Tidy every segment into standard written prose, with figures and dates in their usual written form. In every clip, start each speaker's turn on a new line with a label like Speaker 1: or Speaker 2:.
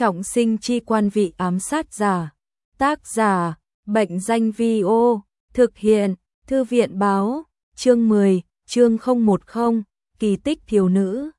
Speaker 1: Trọng sinh chi quan vị ám sát giả. Tác giả, Bệnh danh Vi-ô. Thực hiện, Thư viện báo. Chương 10, chương 010, kỳ tích thiếu nữ.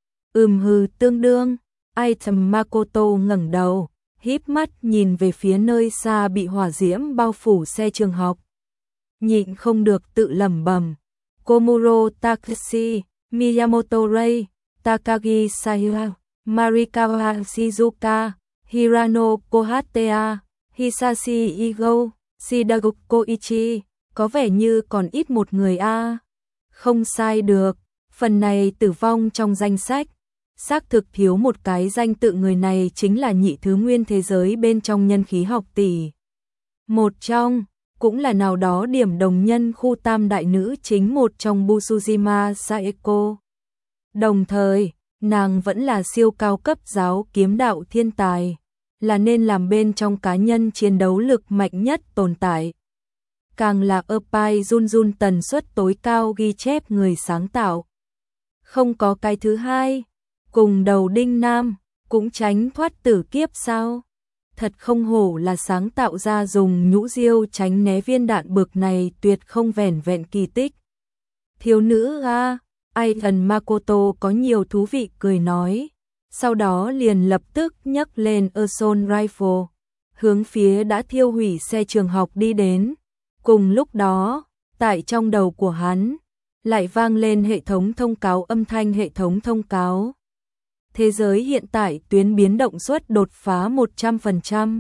Speaker 1: Hừ, tương đương. Item Makoto ngẩng đầu, híp mắt nhìn về phía nơi xa bị hỏa diễm bao phủ xe trường học. Nhịn không được tự lẩm bẩm. Komuro Takashi, Miyamoto Rei, Takagi Saihara, Marikawa Shizuka, Hirano Kohatea, Hisashi Igo, Shidago Koichi, có vẻ như còn ít một người a. Không sai được, phần này tử vong trong danh sách. Xác thực thiếu một cái danh tự, người này chính là nhị thứ nguyên thế giới bên trong nhân khí học tỷ. Một trong, cũng là nào đó điểm đồng nhân khu tam đại nữ chính một trong Busujima Saeko. Đồng thời, nàng vẫn là siêu cao cấp giáo kiếm đạo thiên tài, là nên làm bên trong cá nhân chiến đấu lực mạnh nhất tồn tại. Càng là Apai Junjun tần suất tối cao ghi chép người sáng tạo. Không có cái thứ hai, cùng đầu đinh nam, cũng tránh thoát tử kiếp sao? Thật không hổ là sáng tạo ra dùng nhũ diêu tránh né viên đạn bực này tuyệt không vẻn vẹn kỳ tích. Thiếu nữ a, Aiton Makoto có nhiều thú vị cười nói, sau đó liền lập tức nhấc lên assault rifle, hướng phía đã thiêu hủy xe trường học đi đến. Cùng lúc đó, tại trong đầu của hắn, lại vang lên hệ thống thông cáo, âm thanh hệ thống thông cáo. Thế giới hiện tại tuyến biến động suất đột phá 100%.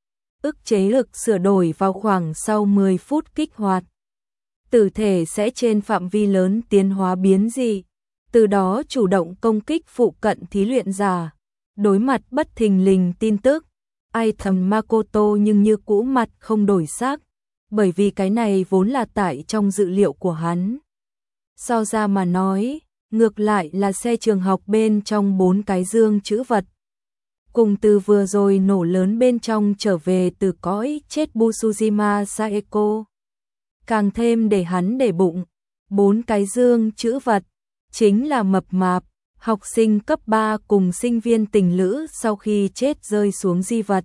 Speaker 1: Ức chế lực sửa đổi vào khoảng sau 10 phút kích hoạt. Tử thể sẽ trên phạm vi lớn tiến hóa biến dị, từ đó chủ động công kích phụ cận thí luyện giả. Đối mặt bất thình lình tin tức, Item Makoto nhưng như cũ mặt không đổi sắc, bởi vì cái này vốn là tại trong dự liệu của hắn. So ra mà nói, ngược lại là xe trường học bên trong 4 cái dương trữ vật. Cùng từ vừa rồi nổ lớn bên trong trở về từ cõi chết Busujima Saeko. Càng thêm để hắn để bụng, 4 cái dương trữ vật, chính là mập mạp, học sinh cấp 3 cùng sinh viên tình lữ sau khi chết rơi xuống di vật.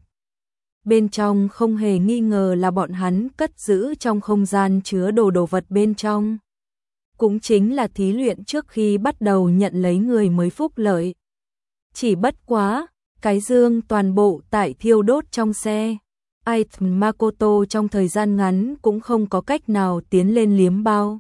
Speaker 1: Bên trong không hề nghi ngờ là bọn hắn cất giữ trong không gian chứa đồ vật bên trong. Cũng chính là thí luyện trước khi bắt đầu nhận lấy người mới phúc lợi. Chỉ bất quá, cái dương toàn bộ tại thiêu đốt trong xe. Item Makoto trong thời gian ngắn cũng không có cách nào tiến lên liếm bao.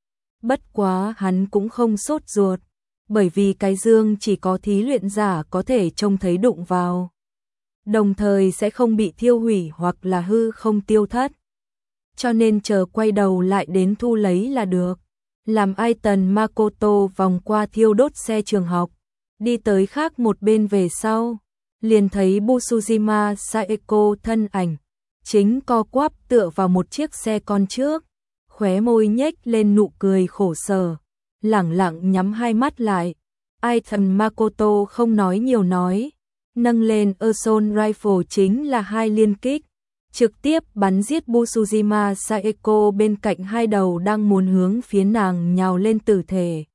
Speaker 1: Bất quá hắn cũng không sốt ruột, bởi vì cái dương chỉ có thí luyện giả có thể trông thấy đụng vào. Đồng thời sẽ không bị thiêu hủy hoặc là hư không tiêu thất. Cho nên chờ quay đầu lại đến thu lấy là được. Làm Aiton Makoto vòng qua thiêu đốt xe trường học, đi tới khác một bên về sau, liền thấy Busujima Saeko thân ảnh, chính co quắp tựa vào một chiếc xe con trước, khóe môi nhếch lên nụ cười khổ sở, lẳng lặng nhắm hai mắt lại. Aiton Makoto không nói nhiều nói, nâng lên assault rifle chính là 2 liên kích, trực tiếp bắn giết Busujima Saeko bên cạnh hai đầu đang muốn hướng phía nàng nhào lên tử thể.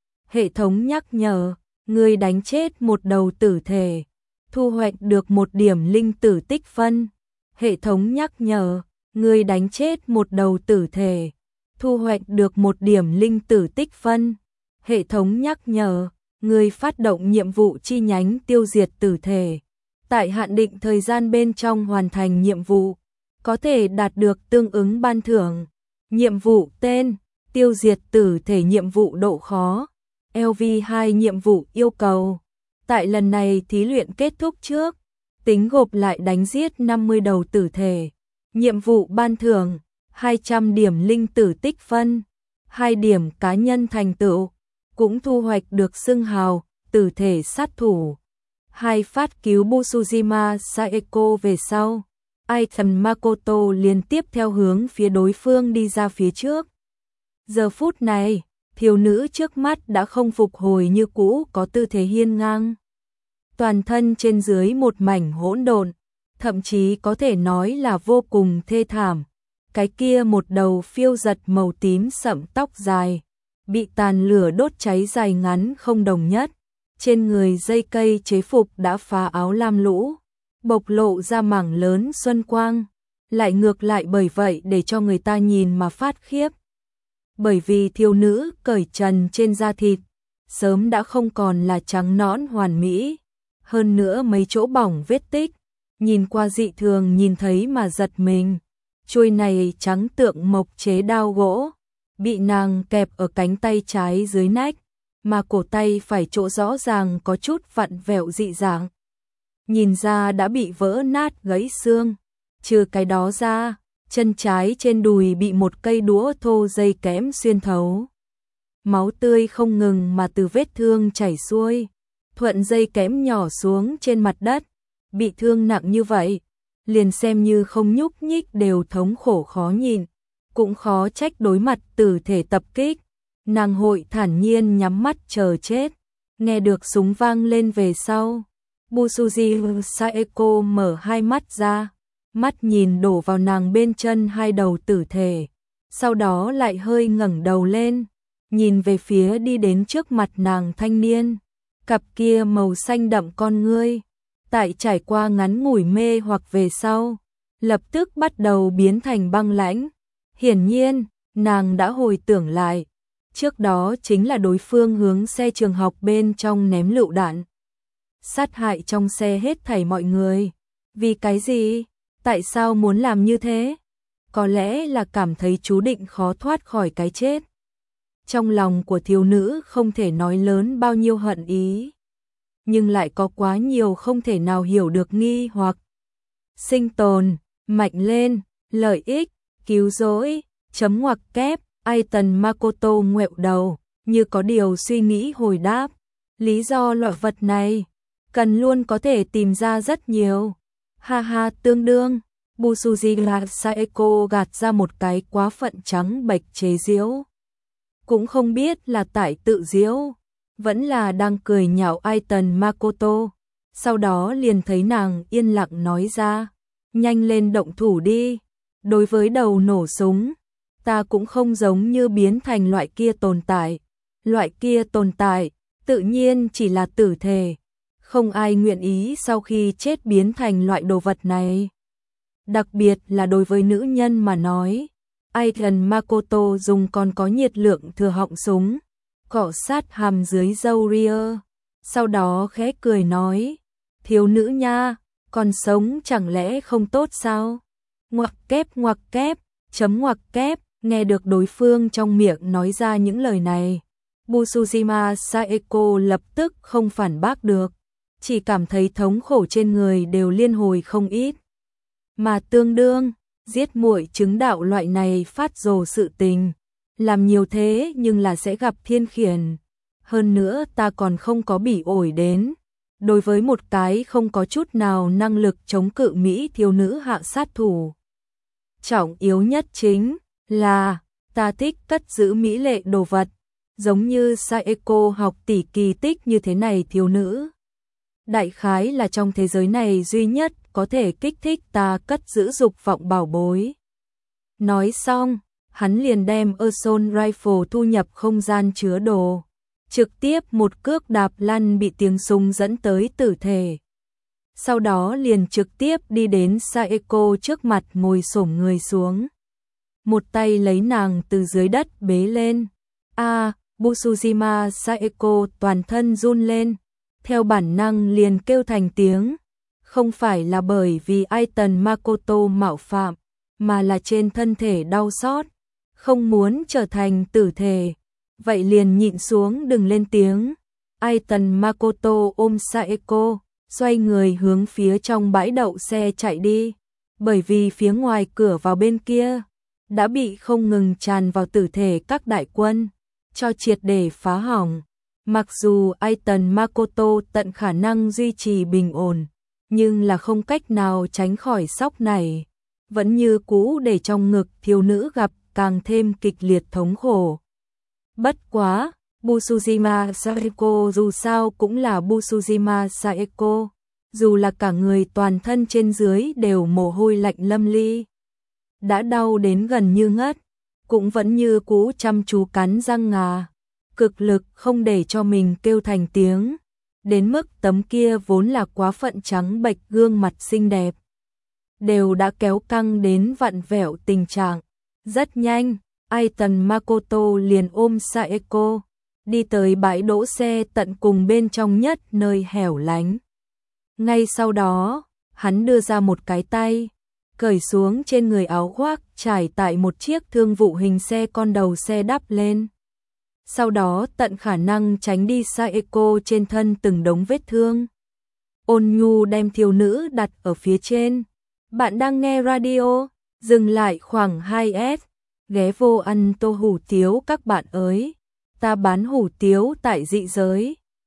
Speaker 1: Hệ thống nhắc nhở, người đánh chết một đầu tử thể, thu hoạch được 1 điểm linh tử tích phân. Hệ thống nhắc nhở, người đánh chết một đầu tử thể, thu hoạch được 1 điểm linh tử tích phân. Hệ thống nhắc nhở, người phát động nhiệm vụ chi nhánh tiêu diệt tử thể. Tại hạn định thời gian bên trong hoàn thành nhiệm vụ, có thể đạt được tương ứng ban thưởng. Nhiệm vụ tên, tiêu diệt tử thể, nhiệm vụ độ khó, LV2 nhiệm vụ yêu cầu. Tại lần này thí luyện kết thúc trước, tính gộp lại đánh giết 50 đầu tử thể. Nhiệm vụ ban thưởng, 200 điểm linh tử tích phân, 2 điểm cá nhân thành tựu, cũng thu hoạch được xưng hào, tử thể sát thủ. 2 phát cứu Busujima Saeko về sau, Aiton Makoto liền tiếp theo hướng phía đối phương đi ra phía trước. Giờ phút này, thiếu nữ trước mắt đã không phục hồi như cũ, có tư thế hiên ngang. Toàn thân trên dưới một mảnh hỗn độn, thậm chí có thể nói là vô cùng thê thảm. Cái kia một đầu phiêu giật màu tím sẫm tóc dài, bị tàn lửa đốt cháy dài ngắn không đồng nhất, trên người dây cây chế phục đã phá áo lam lũ, bộc lộ ra mảng lớn xuân quang, lại ngược lại bởi vậy để cho người ta nhìn mà phát khiếp. Bởi vì thiếu nữ cởi trần trên da thịt, sớm đã không còn là trắng nõn hoàn mỹ, hơn nữa mấy chỗ bỏng vết tích, nhìn qua dị thường nhìn thấy mà giật mình. Chuôi này trắng tượng mộc chế đao gỗ, bị nàng kẹp ở cánh tay trái dưới nách, mà cổ tay phải chỗ rõ ràng có chút vặn vẹo dị dạng. Nhìn ra đã bị vỡ nát gãy xương, trừ cái đó ra, chân trái trên đùi bị một cây đũa thô dây kẽm xuyên thấu. Máu tươi không ngừng mà từ vết thương chảy xuôi, thuận dây kẽm nhỏ xuống trên mặt đất, bị thương nặng như vậy, liền xem như không nhúc nhích đều thống khổ khó nhìn, cũng khó trách đối mặt tử thể tập kích. Nàng hội thản nhiên nhắm mắt chờ chết, nghe được súng vang lên về sau. Busuji Saeko mở hai mắt ra, mắt nhìn đổ vào nàng bên chân hai đầu tử thể, sau đó lại hơi ngẩng đầu lên, nhìn về phía đi đến trước mặt nàng thanh niên, cặp kia màu xanh đậm con ngươi, tại trải qua ngắn ngủi mê hoặc về sau, lập tức bắt đầu biến thành băng lãnh. Hiển nhiên, nàng đã hồi tưởng lại, trước đó chính là đối phương hướng xe trường học bên trong ném lựu đạn, sát hại trong xe hết thảy mọi người. Vì cái gì? Tại sao muốn làm như thế? Có lẽ là cảm thấy chú định khó thoát khỏi cái chết. Trong lòng của thiếu nữ không thể nói lớn bao nhiêu hận ý, nhưng lại có quá nhiều không thể nào hiểu được nghi hoặc. Sinh tồn, mạnh lên, lợi ích, cứu rỗi, chấm ngoặc kép. Aiton Makoto ngoẹo đầu, như có điều suy nghĩ hồi đáp. Lý do loại vật này, cần luôn có thể tìm ra rất nhiều. Ha ha, tương đương. Busuji Saeko gạt ra một cái quá phận trắng bệch chế giễu. Cũng không biết là tại tự giễu, vẫn là đang cười nhạo Aiton Makoto. Sau đó liền thấy nàng yên lặng nói ra, nhanh lên động thủ đi. Đối với đầu nổ súng, ta cũng không giống như biến thành loại kia tồn tại. Loại kia tồn tại, tự nhiên chỉ là tử thể. Không ai nguyện ý sau khi chết biến thành loại đồ vật này. Đặc biệt là đối với nữ nhân mà nói. Aiton Makoto dùng còn có nhiệt lượng thừa họng súng, cọ sát hàm dưới râu ria. Sau đó khẽ cười nói, thiếu nữ nha, còn sống chẳng lẽ không tốt sao? Ngoặc kép, chấm ngoặc kép. Nghe được đối phương trong miệng nói ra những lời này, Busujima Saeko lập tức không phản bác được, chỉ cảm thấy thống khổ trên người đều liên hồi không ít. Mà tương đương, giết muội chứng đạo loại này phát rồ sự tình, làm nhiều thế nhưng là sẽ gặp thiên khiển. Hơn nữa ta còn không có bỉ ổi đến. Đối với một cái không có chút nào năng lực chống cự Mỹ thiếu nữ hạ sát thủ. Trọng yếu nhất chính là ta thích cất giữ mỹ lệ đồ vật, giống như Saeko học tỷ kỳ tích như thế này thiếu nữ. Đại khái là trong thế giới này duy nhất có thể kích thích ta cất giữ dục vọng bảo bối. Nói xong, hắn liền đem Assault Rifle thu nhập không gian chứa đồ, trực tiếp một cước đạp lăn bị tiếng súng dẫn tới tử thể. Sau đó liền trực tiếp đi đến Saeko trước mặt ngồi xổm người xuống. Một tay lấy nàng từ dưới đất bế lên. Busujima Saeko toàn thân run lên, theo bản năng liền kêu thành tiếng. Không phải là bởi vì Aiton Makoto mạo phạm, mà là trên thân thể đau xót, không muốn trở thành tử thể. Vậy liền nhịn xuống đừng lên tiếng. Aiton Makoto ôm Saeko, xoay người hướng phía trong bãi đậu xe chạy đi, bởi vì phía ngoài cửa vào bên kia đã bị không ngừng tràn vào tử thể các đại quân, cho triệt để phá hỏng. Mặc dù Aiton Makoto tận khả năng duy trì bình ổn, nhưng là không cách nào tránh khỏi sốc này, vẫn như cũ để trong ngực thiếu nữ gặp càng thêm kịch liệt thống khổ. Bất quá, Busujima Saeko dù sao cũng là Busujima Saeko, dù là cả người toàn thân trên dưới đều mồ hôi lạnh lâm ly, đã đau đến gần như ngất, cũng vẫn như cũ chăm chú cắn răng ngà, cực lực không để cho mình kêu thành tiếng. đến mức tấm kia vốn là quá phận trắng bệch gương mặt xinh đẹp đều đã kéo căng đến vặn vẹo tình trạng. Rất nhanh, Aiton Makoto liền ôm Saeko, đi tới bãi đỗ xe tận cùng bên trong nhất nơi hẻo lánh. Ngay sau đó, hắn đưa ra một cái tay, cởi xuống trên người áo khoác trải tại một chiếc thương vụ hình xe con đầu xe đắp lên. Sau đó tận khả năng tránh đi Saeko trên thân từng đống vết thương. Ôn nhu đem thiếu nữ đặt ở phía trên. Bạn đang nghe radio, dừng lại khoảng 2S, ghé vô ăn tô hủ tiếu các bạn ơi. Ta bán hủ tiếu tại dị giới.